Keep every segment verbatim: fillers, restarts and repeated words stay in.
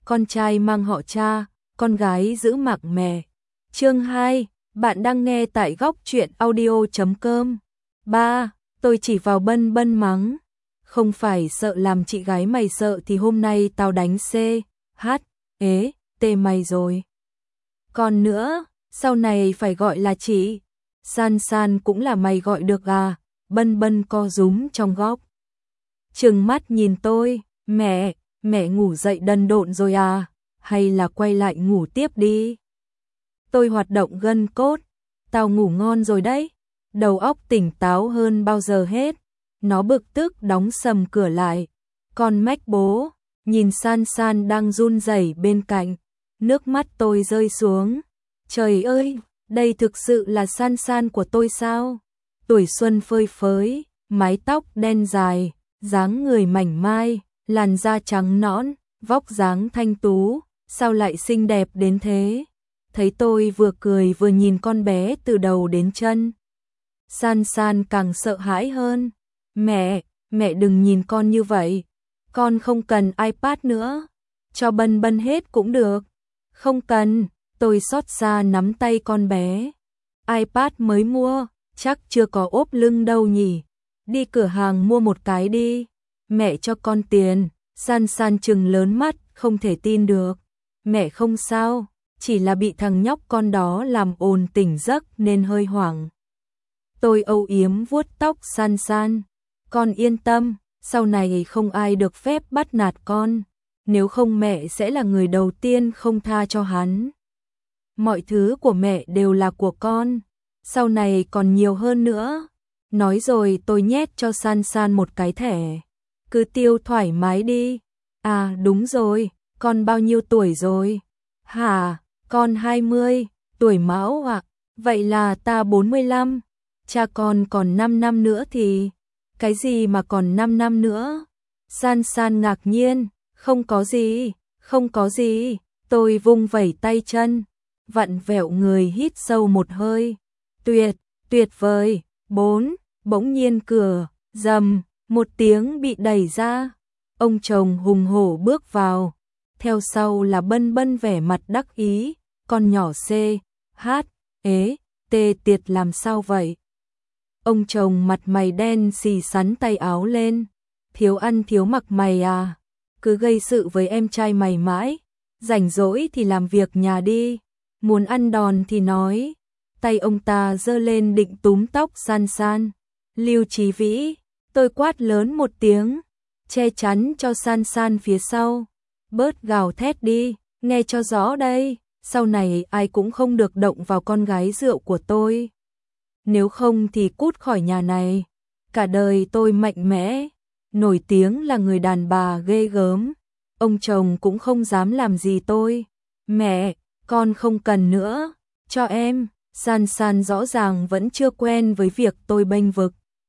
con trai mang họ cha, con gái giữ mặc mẹ. Chương hai, bạn đang nghe tại góc truyện audio chấm com. ba. Tôi chỉ vào Bân Bân mắng. Không phải sợ làm chị gái mày sợ thì hôm nay tao đánh C, H, ế, T mày rồi. Còn nữa, sau này phải gọi là chị. San San cũng là mày gọi được à? Bân Bân co rúm trong góc. Trừng mắt nhìn tôi, mẹ, mẹ ngủ dậy đần độn rồi à? Hay là quay lại ngủ tiếp đi? Tôi hoạt động gân cốt, tao ngủ ngon rồi đấy. Đầu óc tỉnh táo hơn bao giờ hết. Nó bực tức đóng sầm cửa lại. Con mách bố, nhìn San San đang run rẩy bên cạnh. Nước mắt tôi rơi xuống. Trời ơi, đây thực sự là San San của tôi sao? Tuổi xuân phơi phới, mái tóc đen dài, dáng người mảnh mai, làn da trắng nõn, vóc dáng thanh tú, sao lại xinh đẹp đến thế? Thấy tôi vừa cười vừa nhìn con bé từ đầu đến chân. San San càng sợ hãi hơn. Mẹ, mẹ đừng nhìn con như vậy. Con không cần iPad nữa. Cho Bân Bân hết cũng được. Không cần, tôi xót xa nắm tay con bé. iPad mới mua, chắc chưa có ốp lưng đâu nhỉ. Đi cửa hàng mua một cái đi. Mẹ cho con tiền. San San trừng lớn mắt, không thể tin được. Mẹ không sao, chỉ là bị thằng nhóc con đó làm ồn tỉnh giấc nên hơi hoảng. Tôi âu yếm vuốt tóc San San. Con yên tâm, sau này không ai được phép bắt nạt con. Nếu không mẹ sẽ là người đầu tiên không tha cho hắn. Mọi thứ của mẹ đều là của con. Sau này còn nhiều hơn nữa. Nói rồi tôi nhét cho San San một cái thẻ. Cứ tiêu thoải mái đi. À đúng rồi, con bao nhiêu tuổi rồi? Hả, con hai mươi, tuổi Mão ạ. À? Vậy là ta bốn mươi lăm. Cha con còn năm năm nữa thì... Cái gì mà còn năm năm nữa? San San ngạc nhiên. Không có gì, không có gì. Tôi vung vẩy tay chân, vặn vẹo người hít sâu một hơi. Tuyệt, tuyệt vời. Bốn, bỗng nhiên cửa, rầm, một tiếng bị đẩy ra. Ông chồng hùng hổ bước vào. Theo sau là Bân Bân vẻ mặt đắc ý. Con nhỏ C, H, ế, T tiệt làm sao vậy? Ông chồng mặt mày đen xì sắn tay áo lên. Thiếu ăn thiếu mặc mày à? Cứ gây sự với em trai mày mãi. Rảnh rỗi thì làm việc nhà đi. Muốn ăn đòn thì nói. Tay ông ta giơ lên định túm tóc San San. Lưu Chí Vĩ, tôi quát lớn một tiếng, che chắn cho San San phía sau. Bớt gào thét đi, nghe cho rõ đây. Sau này ai cũng không được động vào con gái rượu của tôi. Nếu không thì cút khỏi nhà này. Cả đời tôi mạnh mẽ, nổi tiếng là người đàn bà ghê gớm. Ông chồng cũng không dám làm gì tôi. Mẹ, con không cần nữa, cho em. San San rõ ràng vẫn chưa quen với việc tôi bênh vực.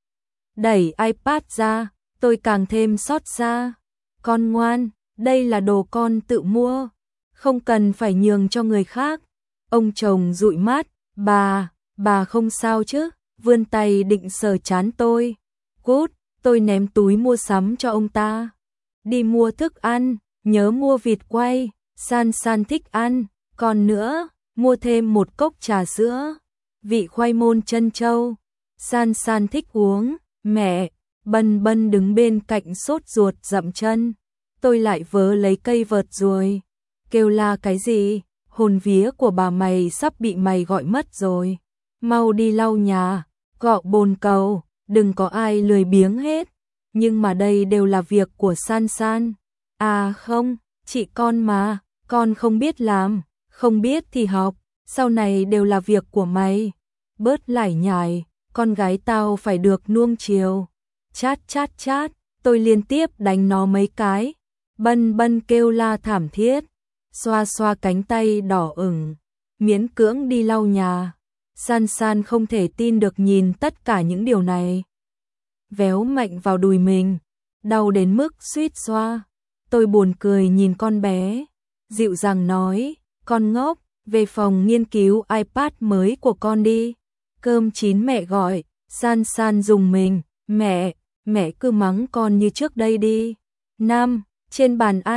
Đẩy iPad ra, tôi càng thêm xót xa. Con ngoan, đây là đồ con tự mua, không cần phải nhường cho người khác. Ông chồng dụi mắt, bà, bà không sao chứ? Vươn tay định sờ trán tôi. Cút, tôi ném túi mua sắm cho ông ta. Đi mua thức ăn, nhớ mua vịt quay, San San thích ăn. Còn nữa, mua thêm một cốc trà sữa, vị khoai môn trân châu. San San thích uống. Mẹ, Bân Bân đứng bên cạnh sốt ruột dậm chân. Tôi lại vớ lấy cây vợt rồi. Kêu la cái gì? Hồn vía của bà mày sắp bị mày gọi mất rồi. Mau đi lau nhà, gọ bồn cầu, đừng có ai lười biếng hết. Nhưng mà đây đều là việc của San San. À không, chị con mà, con không biết làm, không biết thì học, sau này đều là việc của mày. Bớt lải nhải, con gái tao phải được nuông chiều. Chát chát chát, tôi liên tiếp đánh nó mấy cái. Bân Bân kêu la thảm thiết, xoa xoa cánh tay đỏ ửng, miễn cưỡng đi lau nhà. San San không thể tin được nhìn tất cả những điều này. Véo mạnh vào đùi mình, đau đến mức suýt xoa. Tôi buồn cười nhìn con bé, dịu dàng nói, con ngốc, về phòng nghiên cứu iPad mới của con đi. Cơm chín mẹ gọi. San San dùng mình, mẹ, mẹ cứ mắng con như trước đây đi. Năm, trên bàn ăn,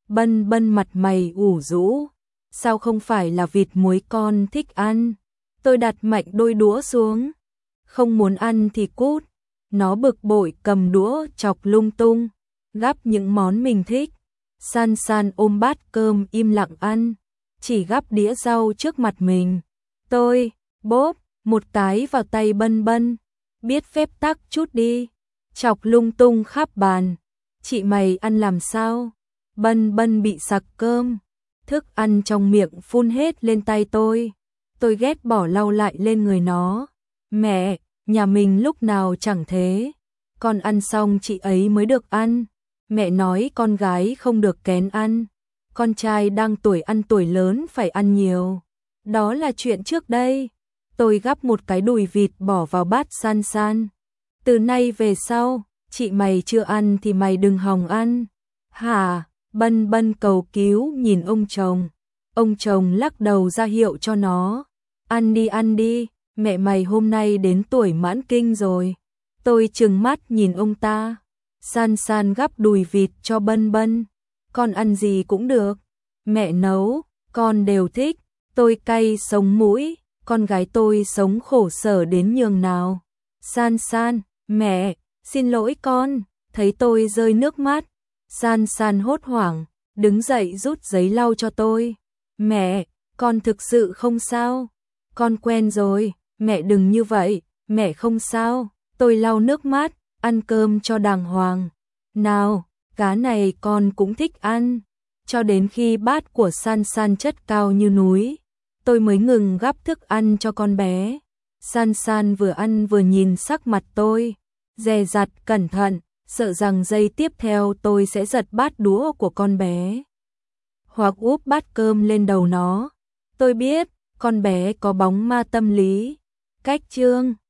Bân Bân mặt mày ủ rũ. Sao không phải là vịt muối con thích ăn? Tôi đặt mạnh đôi đũa xuống. Không muốn ăn thì cút. Nó bực bội cầm đũa chọc lung tung, gắp những món mình thích. San San ôm bát cơm im lặng ăn, chỉ gắp đĩa rau trước mặt mình. Tôi, bốp, một cái vào tay Bân Bân. Biết phép tắc chút đi. Chọc lung tung khắp bàn. Chị mày ăn làm sao? Bân Bân bị sặc cơm. Thức ăn trong miệng phun hết lên tay tôi. Tôi ghét bỏ lau lại lên người nó. Mẹ, nhà mình lúc nào chẳng thế. Con ăn xong chị ấy mới được ăn. Mẹ nói con gái không được kén ăn. Con trai đang tuổi ăn tuổi lớn phải ăn nhiều. Đó là chuyện trước đây. Tôi gắp một cái đùi vịt bỏ vào bát San San. Từ nay về sau, chị mày chưa ăn thì mày đừng hòng ăn. Hả? Bân Bân cầu cứu nhìn ông chồng. Ông chồng lắc đầu ra hiệu cho nó. Ăn đi ăn đi, mẹ mày hôm nay đến tuổi mãn kinh rồi. Tôi trừng mắt nhìn ông ta. San San gắp đùi vịt cho Bân Bân. Con ăn gì cũng được. Mẹ nấu, con đều thích. Tôi cay sống mũi, con gái tôi sống khổ sở đến nhường nào. San San, mẹ, xin lỗi con. Thấy tôi rơi nước mắt. San San hốt hoảng, đứng dậy rút giấy lau cho tôi. Mẹ, con thực sự không sao. Con quen rồi, mẹ đừng như vậy, mẹ không sao. Tôi lau nước mắt, ăn cơm cho đàng hoàng. Nào, cá này con cũng thích ăn. Cho đến khi bát của San San chất cao như núi, tôi mới ngừng gắp thức ăn cho con bé. San San vừa ăn vừa nhìn sắc mặt tôi, dè dặt cẩn thận, sợ rằng giây tiếp theo tôi sẽ giật bát đũa của con bé, hoặc úp bát cơm lên đầu nó. Tôi biết, con bé có bóng ma tâm lý. Cách chương